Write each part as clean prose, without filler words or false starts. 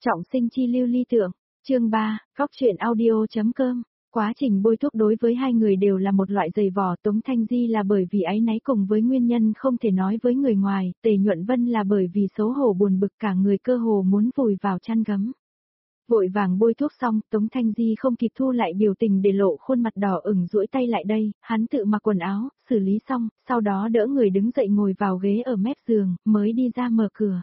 Trọng sinh chi lưu ly tượng, chương 3, góc truyện audio.com. Quá trình bôi thuốc đối với hai người đều là một loại dày vò. Tống Thanh Di là bởi vì áy náy cùng với nguyên nhân không thể nói với người ngoài, Tề Nhuận Vân là bởi vì xấu hổ buồn bực cả người cơ hồ muốn vùi vào chăn gấm. Vội vàng bôi thuốc xong, Tống Thanh Di không kịp thu lại biểu tình để lộ khuôn mặt đỏ ửng duỗi tay lại đây, hắn tự mặc quần áo, xử lý xong, sau đó đỡ người đứng dậy ngồi vào ghế ở mép giường, mới đi ra mở cửa.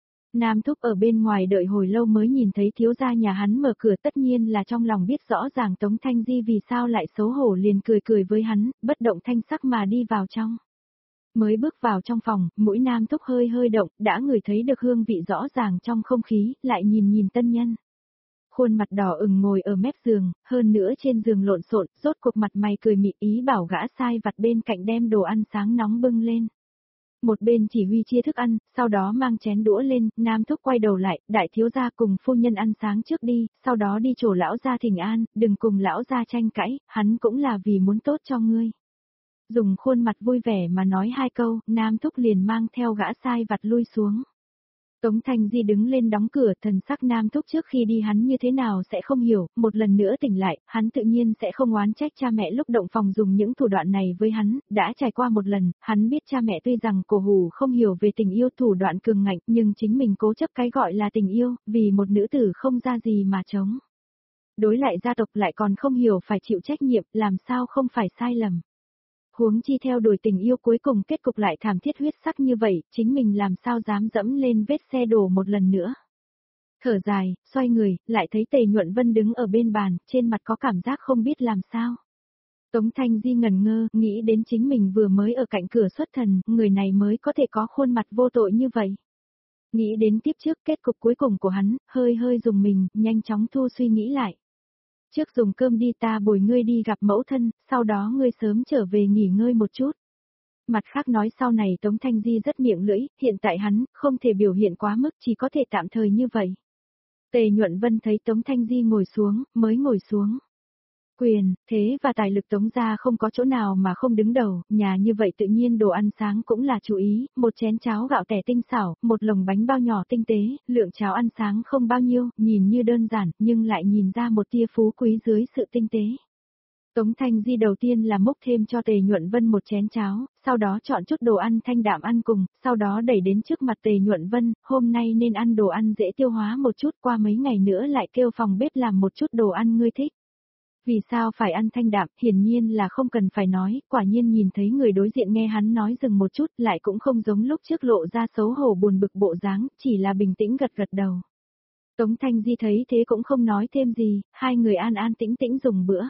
Nam Thúc ở bên ngoài đợi hồi lâu mới nhìn thấy thiếu gia nhà hắn mở cửa, tất nhiên là trong lòng biết rõ ràng Tống Thanh Di vì sao lại xấu hổ, liền cười cười với hắn, bất động thanh sắc mà đi vào trong. Mới bước vào trong phòng, mũi Nam Thúc hơi hơi động, đã ngửi thấy được hương vị rõ ràng trong không khí, lại nhìn tân nhân. Khuôn mặt đỏ ửng ngồi ở mép giường, hơn nữa trên giường lộn xộn, rốt cuộc mặt mày cười mị ý bảo gã sai vặt bên cạnh đem đồ ăn sáng nóng bưng lên. Một bên chỉ huy chia thức ăn, sau đó mang chén đũa lên, Nam Thúc quay đầu lại, đại thiếu gia cùng phu nhân ăn sáng trước đi, sau đó đi chỗ lão gia thỉnh an, đừng cùng lão gia tranh cãi, hắn cũng là vì muốn tốt cho ngươi. Dùng khuôn mặt vui vẻ mà nói hai câu, Nam Thúc liền mang theo gã sai vặt lui xuống. Tống Thanh Di đứng lên đóng cửa, thần sắc Nam Thúc trước khi đi hắn như thế nào sẽ không hiểu, một lần nữa tỉnh lại, hắn tự nhiên sẽ không oán trách cha mẹ lúc động phòng dùng những thủ đoạn này với hắn, đã trải qua một lần, hắn biết cha mẹ tuy rằng cổ hủ không hiểu về tình yêu thủ đoạn cường ngạnh, nhưng chính mình cố chấp cái gọi là tình yêu, vì một nữ tử không ra gì mà chống. Đối lại gia tộc lại còn không hiểu phải chịu trách nhiệm, làm sao không phải sai lầm. Huống chi theo đuổi tình yêu cuối cùng kết cục lại thảm thiết huyết sắc như vậy, chính mình làm sao dám dẫm lên vết xe đổ một lần nữa. Thở dài, xoay người, lại thấy Tề Nhuận Vân đứng ở bên bàn, trên mặt có cảm giác không biết làm sao. Tống Thanh Di ngẩn ngơ, nghĩ đến chính mình vừa mới ở cạnh cửa xuất thần, người này mới có thể có khuôn mặt vô tội như vậy. Nghĩ đến tiếp trước kết cục cuối cùng của hắn, hơi hơi dùng mình, nhanh chóng thu suy nghĩ lại. Trước dùng cơm đi, ta bồi ngươi đi gặp mẫu thân, sau đó ngươi sớm trở về nghỉ ngơi một chút. Mặt khác nói sau này Tống Thanh Di rất miệng lưỡi, hiện tại hắn, không thể biểu hiện quá mức, chỉ có thể tạm thời như vậy. Tề Nhuận Vân thấy Tống Thanh Di ngồi xuống, mới ngồi xuống. Quyền, thế và tài lực Tống gia không có chỗ nào mà không đứng đầu, nhà như vậy tự nhiên đồ ăn sáng cũng là chú ý, một chén cháo gạo tẻ tinh xảo, một lồng bánh bao nhỏ tinh tế, lượng cháo ăn sáng không bao nhiêu, nhìn như đơn giản, nhưng lại nhìn ra một tia phú quý dưới sự tinh tế. Tống Thanh Di đầu tiên là múc thêm cho Tề Nhuận Vân một chén cháo, sau đó chọn chút đồ ăn thanh đạm ăn cùng, sau đó đẩy đến trước mặt Tề Nhuận Vân, hôm nay nên ăn đồ ăn dễ tiêu hóa một chút, qua mấy ngày nữa lại kêu phòng bếp làm một chút đồ ăn ngươi thích. Vì sao phải ăn thanh đạm, hiển nhiên là không cần phải nói, quả nhiên nhìn thấy người đối diện nghe hắn nói dừng một chút, lại cũng không giống lúc trước lộ ra xấu hổ buồn bực bộ dáng, chỉ là bình tĩnh gật gật đầu. Tống Thanh Di thấy thế cũng không nói thêm gì, hai người an an tĩnh tĩnh dùng bữa.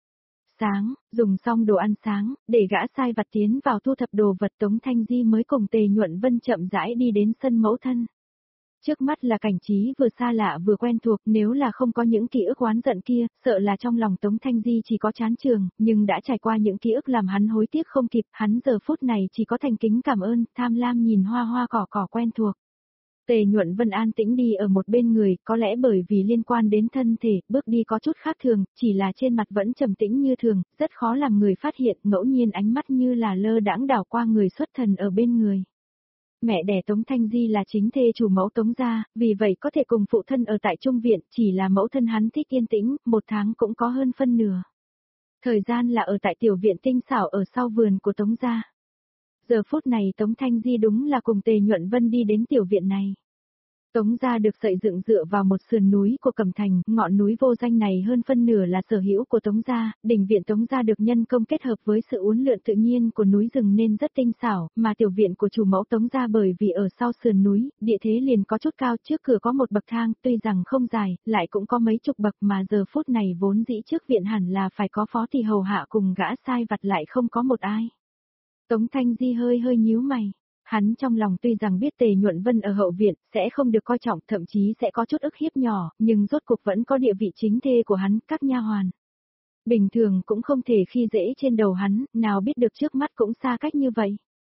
Sáng, dùng xong đồ ăn sáng, để gã sai vặt tiến vào thu thập đồ vật, Tống Thanh Di mới cùng Tề Nhuận Vân chậm rãi đi đến sân mẫu thân. Trước mắt là cảnh trí vừa xa lạ vừa quen thuộc, nếu là không có những ký ức oán giận kia, sợ là trong lòng Tống Thanh Di chỉ có chán trường, nhưng đã trải qua những ký ức làm hắn hối tiếc không kịp, hắn giờ phút này chỉ có thành kính cảm ơn, tham lam nhìn hoa hoa cỏ cỏ quen thuộc. Tề Nhuận Vân an tĩnh đi ở một bên người, có lẽ bởi vì liên quan đến thân thể, bước đi có chút khác thường, chỉ là trên mặt vẫn trầm tĩnh như thường, rất khó làm người phát hiện, ngẫu nhiên ánh mắt như là lơ đãng đảo qua người xuất thần ở bên người. Mẹ đẻ Tống Thanh Di là chính thê chủ mẫu Tống gia, vì vậy có thể cùng phụ thân ở tại Trung Viện, chỉ là mẫu thân hắn thích yên tĩnh, một tháng cũng có hơn phân nửa. Thời gian là ở tại tiểu viện tinh xảo ở sau vườn của Tống gia. Giờ phút này Tống Thanh Di đúng là cùng Tề Nhuận Vân đi đến tiểu viện này. Tống gia được xây dựng dựa vào một sườn núi của Cẩm Thành, ngọn núi vô danh này hơn phân nửa là sở hữu của Tống gia, đình viện Tống gia được nhân công kết hợp với sự uốn lượn tự nhiên của núi rừng nên rất tinh xảo, mà tiểu viện của chủ mẫu Tống gia bởi vì ở sau sườn núi, địa thế liền có chút cao, trước cửa có một bậc thang, tuy rằng không dài, lại cũng có mấy chục bậc mà giờ phút này vốn dĩ trước viện hẳn là phải có phó tỳ hầu hạ cùng gã sai vặt lại không có một ai. Tống Thanh Di hơi hơi nhíu mày. Hắn trong lòng tuy rằng biết Tề Nhuận Vân ở hậu viện sẽ không được coi trọng, thậm chí sẽ có chút ức hiếp nhỏ, nhưng rốt cuộc vẫn có địa vị chính thê của hắn, các nha hoàn. Bình thường cũng không thể khi dễ trên đầu hắn, nào biết được trước mắt cũng xa cách như vậy.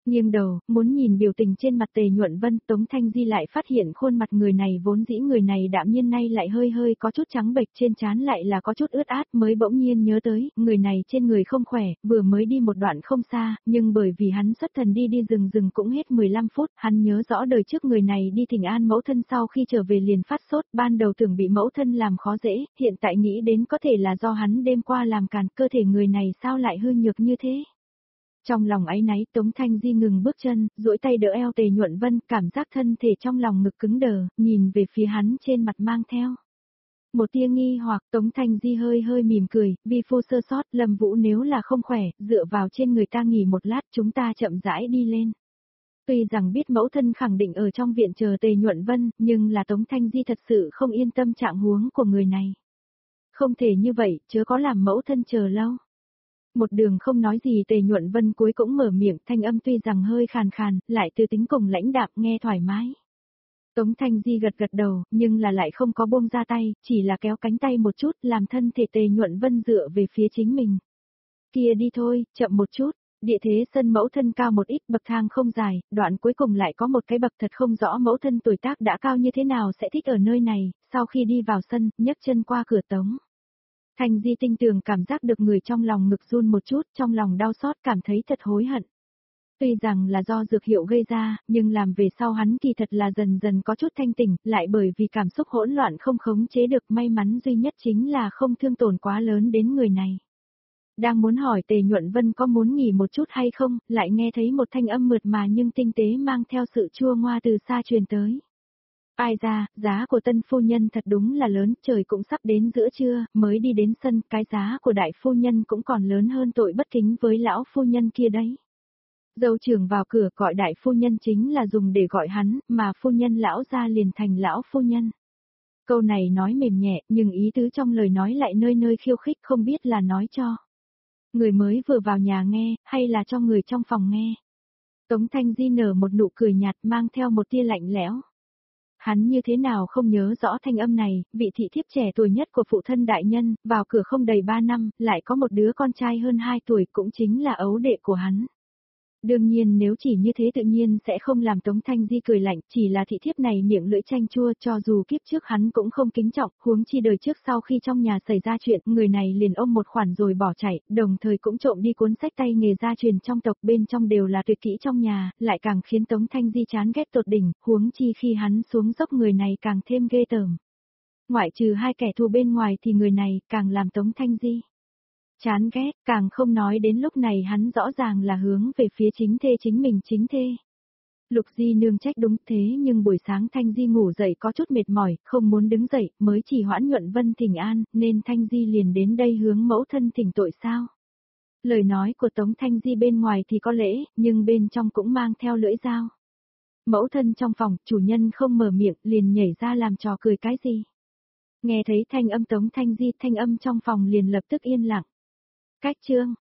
Nghiêng đầu, muốn nhìn biểu tình trên mặt Tề Nhuận Vân, Tống Thanh Di lại phát hiện khuôn mặt người này vốn dĩ người này đạm nhiên nay lại hơi hơi có chút trắng bệch, trên trán lại là có chút ướt át, mới bỗng nhiên nhớ tới, người này trên người không khỏe, vừa mới đi một đoạn không xa, nhưng bởi vì hắn xuất thần đi rừng cũng hết 15 phút, hắn nhớ rõ đời trước người này đi thỉnh an mẫu thân sau khi trở về liền phát sốt, ban đầu tưởng bị mẫu thân làm khó dễ, hiện tại nghĩ đến có thể là do hắn đêm qua làm càn, cơ thể người này sao lại hư nhược như thế. Trong lòng áy náy, Tống Thanh Di ngừng bước chân, duỗi tay đỡ eo Tề Nhuận Vân, cảm giác thân thể trong lòng ngực cứng đờ, nhìn về phía hắn trên mặt mang theo một tia nghi hoặc. Tống Thanh Di hơi hơi mỉm cười, vi phu sơ sót, Lâm Vũ nếu là không khỏe, dựa vào trên người ta nghỉ một lát, chúng ta chậm rãi đi lên. Tuy rằng biết mẫu thân khẳng định ở trong viện chờ Tề Nhuận Vân, nhưng là Tống Thanh Di thật sự không yên tâm trạng huống của người này. Không thể như vậy, chớ có làm mẫu thân chờ lâu. Một đường không nói gì, Tề Nhuận Vân cuối cũng mở miệng, thanh âm tuy rằng hơi khàn khàn, lại từ tính cùng lãnh đạm, nghe thoải mái. Tống Thanh Di gật gật đầu, nhưng là lại không có buông ra tay, chỉ là kéo cánh tay một chút, làm thân thể Tề Nhuận Vân dựa về phía chính mình. Kia đi thôi, chậm một chút. Địa thế sân mẫu thân cao một ít, bậc thang không dài, đoạn cuối cùng lại có một cái bậc thật không rõ mẫu thân tuổi tác đã cao như thế nào sẽ thích ở nơi này, sau khi đi vào sân, nhấc chân qua cửa Tống Thanh Di tinh tường cảm giác được người trong lòng ngực run một chút, trong lòng đau xót cảm thấy thật hối hận. Tuy rằng là do dược hiệu gây ra, nhưng làm về sau hắn kỳ thật là dần dần có chút thanh tỉnh, lại bởi vì cảm xúc hỗn loạn không khống chế được, may mắn duy nhất chính là không thương tổn quá lớn đến người này. Đang muốn hỏi Tề Nhuận Vân có muốn nghỉ một chút hay không, lại nghe thấy một thanh âm mượt mà nhưng tinh tế mang theo sự chua ngoa từ xa truyền tới. Ai ra, giá của tân phu nhân thật đúng là lớn, trời cũng sắp đến giữa trưa, mới đi đến sân, cái giá của đại phu nhân cũng còn lớn hơn tội bất kính với lão phu nhân kia đấy. Dâu trưởng vào cửa gọi đại phu nhân chính là dùng để gọi hắn, mà phu nhân lão ra liền thành lão phu nhân. Câu này nói mềm nhẹ, nhưng ý tứ trong lời nói lại nơi nơi khiêu khích, không biết là nói cho người mới vừa vào nhà nghe, hay là cho người trong phòng nghe. Tống Thanh Di nở một nụ cười nhạt mang theo một tia lạnh lẽo. Hắn như thế nào không nhớ rõ thanh âm này, vị thị thiếp trẻ tuổi nhất của phụ thân đại nhân, vào cửa không đầy 3 năm, lại có một đứa con trai hơn 2 tuổi cũng chính là ấu đệ của hắn. Đương nhiên nếu chỉ như thế tự nhiên sẽ không làm Tống Thanh Di cười lạnh, chỉ là thị thiếp này miệng lưỡi chanh chua, cho dù kiếp trước hắn cũng không kính trọng, huống chi đời trước sau khi trong nhà xảy ra chuyện, người này liền ôm một khoản rồi bỏ chạy, đồng thời cũng trộm đi cuốn sách tay nghề gia truyền trong tộc, bên trong đều là tuyệt kỹ trong nhà, lại càng khiến Tống Thanh Di chán ghét tột đỉnh, huống chi khi hắn xuống dốc người này càng thêm ghê tởm. Ngoại trừ hai kẻ thù bên ngoài thì người này càng làm Tống Thanh Di chán ghét, càng không nói đến lúc này hắn rõ ràng là hướng về phía chính thê chính mình chính thê. Lục Di nương trách đúng thế nhưng buổi sáng Thanh Di ngủ dậy có chút mệt mỏi, không muốn đứng dậy, mới chỉ hoãn Nhuận Vân thỉnh an, nên Thanh Di liền đến đây hướng mẫu thân thỉnh tội sao. Lời nói của Tống Thanh Di bên ngoài thì có lễ, nhưng bên trong cũng mang theo lưỡi dao. Mẫu thân trong phòng, chủ nhân không mở miệng, liền nhảy ra làm trò cười cái gì. Nghe thấy thanh âm Tống Thanh Di, thanh âm trong phòng liền lập tức yên lặng. Cách chương